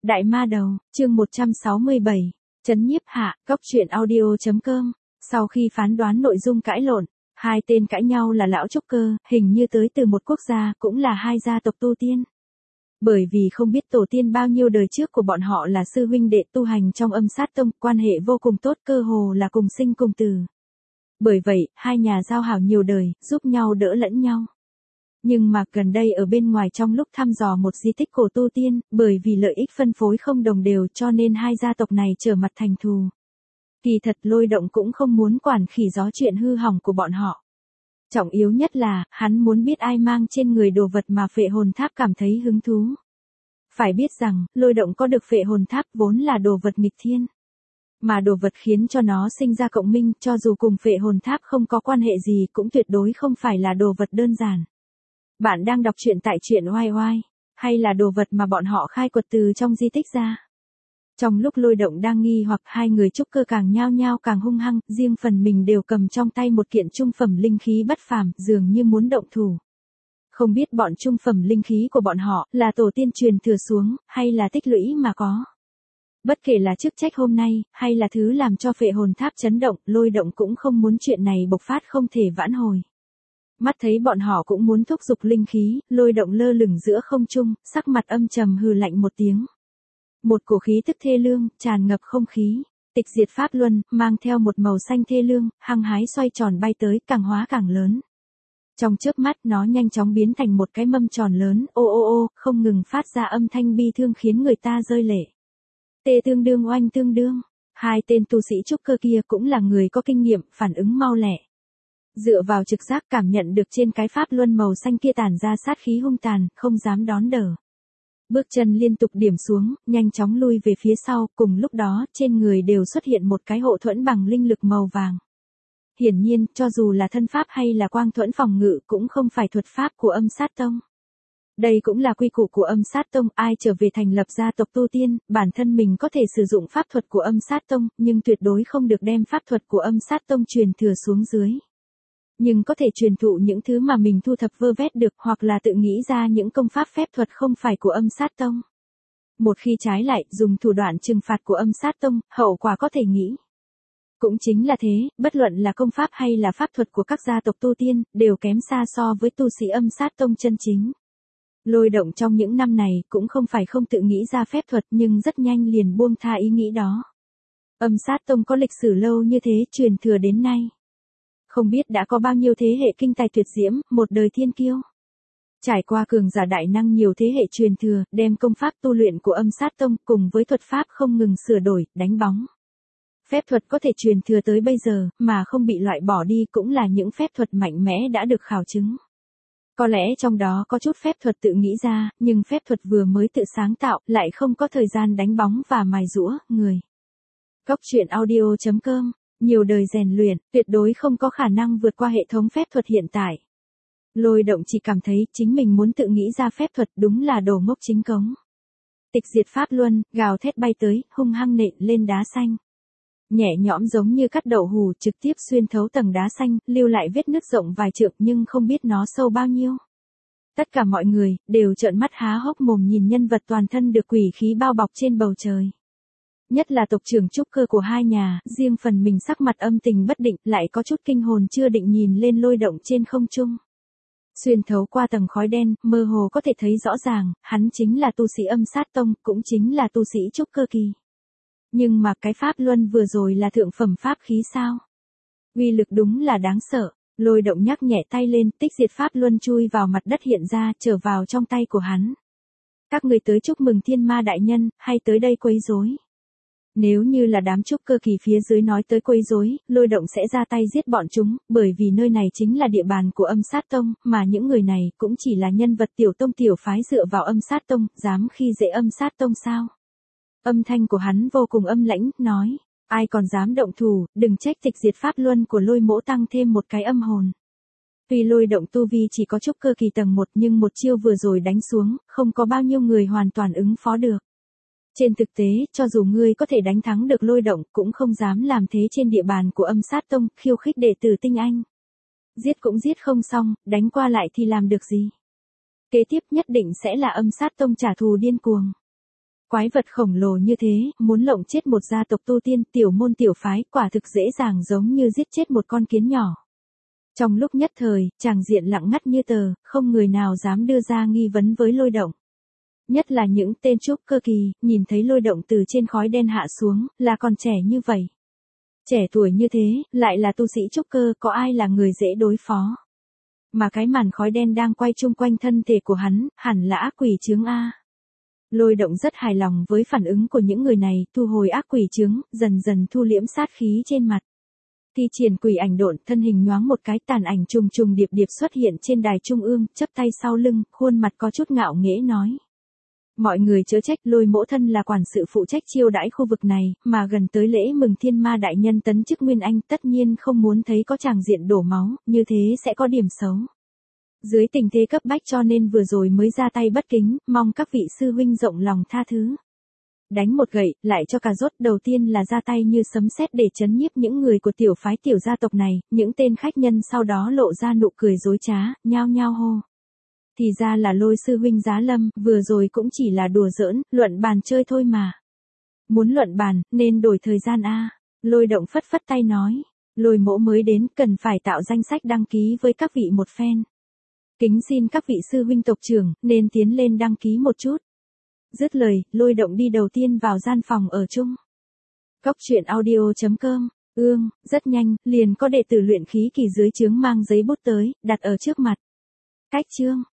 Đại ma đầu, chương 167, Trấn nhiếp hạ, góc truyện audio.com. Sau khi phán đoán nội dung cãi lộn, hai tên cãi nhau là lão trúc cơ, hình như tới từ một quốc gia, cũng là hai gia tộc tu tiên. Bởi vì không biết tổ tiên bao nhiêu đời trước của bọn họ là sư huynh đệ tu hành trong Âm Sát Tông, quan hệ vô cùng tốt, cơ hồ là cùng sinh cùng tử. Bởi vậy, hai nhà giao hảo nhiều đời, giúp nhau đỡ lẫn nhau. Nhưng mà gần đây ở bên ngoài trong lúc thăm dò một di tích cổ tu tiên, bởi vì lợi ích phân phối không đồng đều cho nên hai gia tộc này trở mặt thành thù. Kỳ thật Lôi Động cũng không muốn quản khỉ gió chuyện hư hỏng của bọn họ. Trọng yếu nhất là, hắn muốn biết ai mang trên người đồ vật mà Phệ Hồn Tháp cảm thấy hứng thú. Phải biết rằng, Lôi Động có được Phệ Hồn Tháp vốn là đồ vật nghịch thiên. Mà đồ vật khiến cho nó sinh ra cộng minh, cho dù cùng Phệ Hồn Tháp không có quan hệ gì cũng tuyệt đối không phải là đồ vật đơn giản. Bạn đang đọc truyện tại truyện oai oai, hay là đồ vật mà bọn họ khai quật từ trong di tích ra? Trong lúc Lôi Động đang nghi hoặc, hai người trúc cơ càng nhao nhao càng hung hăng, riêng phần mình đều cầm trong tay một kiện trung phẩm linh khí bất phàm, dường như muốn động thủ. Không biết bọn trung phẩm linh khí của bọn họ là tổ tiên truyền thừa xuống, hay là tích lũy mà có. Bất kể là chức trách hôm nay, hay là thứ làm cho Phệ Hồn Tháp chấn động, Lôi Động cũng không muốn chuyện này bộc phát không thể vãn hồi. Mắt thấy bọn họ cũng muốn thúc giục linh khí, Lôi Động lơ lửng giữa không trung, sắc mặt âm trầm hừ lạnh một tiếng. Một cổ khí tức thê lương, tràn ngập không khí. Tịch diệt pháp luân, mang theo một màu xanh thê lương, hăng hái xoay tròn bay tới, càng hóa càng lớn. Trong chớp mắt nó nhanh chóng biến thành một cái mâm tròn lớn, ô ô ô, không ngừng phát ra âm thanh bi thương khiến người ta rơi lệ. Tê tương đương oanh tương đương, hai tên tu sĩ trúc cơ kia cũng là người có kinh nghiệm, phản ứng mau lẹ. Dựa vào trực giác cảm nhận được trên cái pháp luân màu xanh kia tản ra sát khí hung tàn, không dám đón đỡ. Bước chân liên tục điểm xuống, nhanh chóng lui về phía sau, cùng lúc đó, trên người đều xuất hiện một cái hộ thuẫn bằng linh lực màu vàng. Hiển nhiên, cho dù là thân pháp hay là quang thuẫn phòng ngự cũng không phải thuật pháp của Âm Sát Tông. Đây cũng là quy củ của Âm Sát Tông, ai trở về thành lập gia tộc tu tiên, bản thân mình có thể sử dụng pháp thuật của Âm Sát Tông, nhưng tuyệt đối không được đem pháp thuật của Âm Sát Tông truyền thừa xuống dưới. Nhưng có thể truyền thụ những thứ mà mình thu thập vơ vét được, hoặc là tự nghĩ ra những công pháp phép thuật không phải của Âm Sát Tông. Một khi trái lại, dùng thủ đoạn trừng phạt của Âm Sát Tông, hậu quả có thể nghĩ. Cũng chính là thế, bất luận là công pháp hay là pháp thuật của các gia tộc tu tiên, đều kém xa so với tu sĩ Âm Sát Tông chân chính. Lôi Động trong những năm này cũng không phải không tự nghĩ ra phép thuật, nhưng rất nhanh liền buông tha ý nghĩ đó. Âm Sát Tông có lịch sử lâu như thế, truyền thừa đến nay. Không biết đã có bao nhiêu thế hệ kinh tài tuyệt diễm, một đời thiên kiêu. Trải qua cường giả đại năng nhiều thế hệ truyền thừa, đem công pháp tu luyện của Âm Sát Tông cùng với thuật pháp không ngừng sửa đổi, đánh bóng. Phép thuật có thể truyền thừa tới bây giờ, mà không bị loại bỏ đi cũng là những phép thuật mạnh mẽ đã được khảo chứng. Có lẽ trong đó có chút phép thuật tự nghĩ ra, nhưng phép thuật vừa mới tự sáng tạo, lại không có thời gian đánh bóng và mài giũa, người. Góc truyện audio.com. Nhiều đời rèn luyện, tuyệt đối không có khả năng vượt qua hệ thống phép thuật hiện tại. Lôi Động chỉ cảm thấy chính mình muốn tự nghĩ ra phép thuật đúng là đồ ngốc chính cống. Tịch diệt pháp luân, gào thét bay tới, hung hăng nện lên đá xanh. Nhẹ nhõm giống như cắt đậu hù trực tiếp xuyên thấu tầng đá xanh, lưu lại vết nứt rộng vài trượng nhưng không biết nó sâu bao nhiêu. Tất cả mọi người, đều trợn mắt há hốc mồm nhìn nhân vật toàn thân được quỷ khí bao bọc trên bầu trời. Nhất là tộc trưởng trúc cơ của hai nhà, riêng phần mình sắc mặt âm tình bất định, lại có chút kinh hồn chưa định nhìn lên Lôi Động trên không trung. Xuyên thấu qua tầng khói đen, mơ hồ có thể thấy rõ ràng, hắn chính là tu sĩ Âm Sát Tông, cũng chính là tu sĩ trúc cơ kỳ. Nhưng mà cái pháp luân vừa rồi là thượng phẩm pháp khí sao? Uy lực đúng là đáng sợ. Lôi Động nhắc nhẹ tay lên, tích diệt pháp luân chui vào mặt đất hiện ra, trở vào trong tay của hắn. Các người tới chúc mừng Thiên Ma đại nhân, hay tới đây quấy rối? Nếu như là đám trúc cơ kỳ phía dưới nói tới quấy rối, Lôi Động sẽ ra tay giết bọn chúng, bởi vì nơi này chính là địa bàn của Âm Sát Tông, mà những người này cũng chỉ là nhân vật tiểu tông tiểu phái dựa vào Âm Sát Tông, dám khi dễ Âm Sát Tông sao? Âm thanh của hắn vô cùng âm lãnh, nói, ai còn dám động thủ, đừng trách tịch diệt pháp luân của Lôi mỗ tăng thêm một cái âm hồn. Tuy Lôi Động tu vi chỉ có trúc cơ kỳ tầng 1 nhưng một chiêu vừa rồi đánh xuống, không có bao nhiêu người hoàn toàn ứng phó được. Trên thực tế, cho dù ngươi có thể đánh thắng được Lôi Động, cũng không dám làm thế trên địa bàn của Âm Sát Tông, khiêu khích đệ tử tinh anh. Giết cũng giết không xong, đánh qua lại thì làm được gì? Kế tiếp nhất định sẽ là Âm Sát Tông trả thù điên cuồng. Quái vật khổng lồ như thế, muốn lộng chết một gia tộc tu tiên tiểu môn tiểu phái quả thực dễ dàng giống như giết chết một con kiến nhỏ. Trong lúc nhất thời, tràng diện lặng ngắt như tờ, không người nào dám đưa ra nghi vấn với Lôi Động. Nhất là những tên trúc cơ kỳ, nhìn thấy Lôi Động từ trên khói đen hạ xuống, là còn trẻ như vậy. Trẻ tuổi như thế, lại là tu sĩ trúc cơ, có ai là người dễ đối phó. Mà cái màn khói đen đang quay chung quanh thân thể của hắn, hẳn là ác quỷ chướng A. Lôi Động rất hài lòng với phản ứng của những người này, thu hồi ác quỷ chướng, dần dần thu liễm sát khí trên mặt. Thi triển quỷ ảnh độn, thân hình nhoáng một cái, tàn ảnh trùng trùng điệp điệp xuất hiện trên đài trung ương, chắp tay sau lưng, khuôn mặt có chút ngạo nghễ nói. Mọi người chớ trách, Lôi mỗ thân là quản sự phụ trách chiêu đãi khu vực này, mà gần tới lễ mừng thiên ma đại nhân tấn chức Nguyên Anh, tất nhiên không muốn thấy có tràng diện đổ máu, như thế sẽ có điểm xấu. Dưới tình thế cấp bách cho nên vừa rồi mới ra tay bất kính, mong các vị sư huynh rộng lòng tha thứ. Đánh một gậy, lại cho cà rốt, đầu tiên là ra tay như sấm sét để chấn nhiếp những người của tiểu phái tiểu gia tộc này, những tên khách nhân sau đó lộ ra nụ cười dối trá, nhao nhao hô. Thì ra là Lôi sư huynh giá lâm, vừa rồi cũng chỉ là đùa giỡn, luận bàn chơi thôi mà. Muốn luận bàn, nên đổi thời gian a. Lôi Động phất phất tay nói, Lôi mỗ mới đến, cần phải tạo danh sách đăng ký với các vị một phen. Kính xin các vị sư huynh tộc trưởng, nên tiến lên đăng ký một chút. Dứt lời, Lôi Động đi đầu tiên vào gian phòng ở chung. Cóc truyện audio.com, rất nhanh, liền có đệ tử luyện khí kỳ dưới trướng mang giấy bút tới, đặt ở trước mặt. Cách chương.